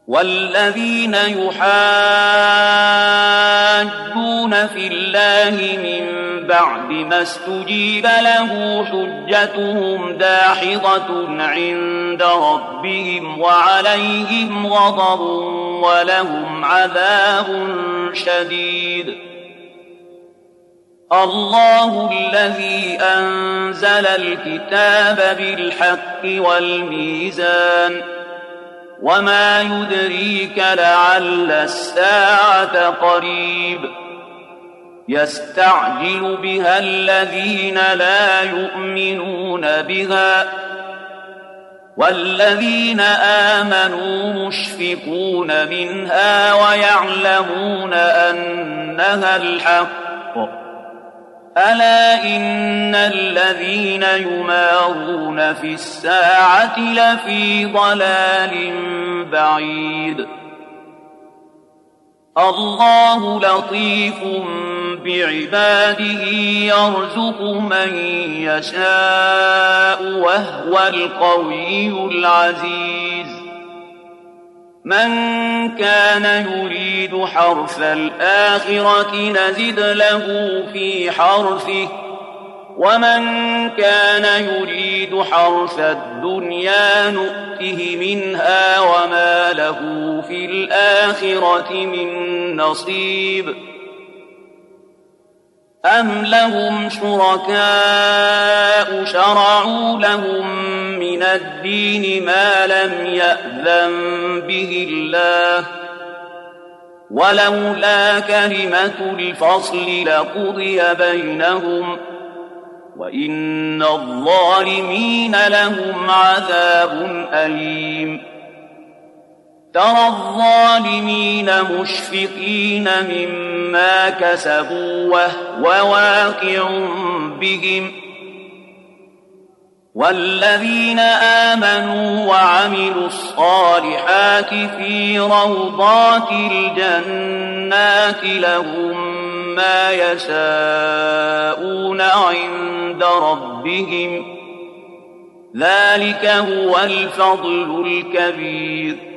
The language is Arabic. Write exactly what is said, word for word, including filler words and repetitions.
والذين يحاجون في الله من بعد ما استجيب له حجتهم داحضة عند ربهم وعليهم غضب ولهم عذاب شديد. الله الذي أنزل الكتاب بالحق والميزان وما يدريك لعل الساعة قريب. يستعجل بها الذين لا يؤمنون بها والذين آمنوا مشفقون منها ويعلمون أنها الحق. ألا إن الذين يمارون في الساعة لفي ضلال بعيد. الله لطيف بعباده يرزق من يشاء وهو القوي العزيز. من كان يريد حرث الآخرة نزد له في حرثه ومن كان يريد حرث الدنيا نؤته منها وما له في الآخرة من نصيب. أم لهم شركاء شرعوا لهم من الدين ما لم يأذن به الله ولولا كلمة الفصل لقضي بينهم وإن الظالمين لهم عذاب أليم. ترى الظالمين مشفقين مما كسبوا وهو واقع بهم والذين آمنوا وعملوا الصالحات في روضات الجنات لهم ما يشاءون عند ربهم ذلك هو الفضل الكبير.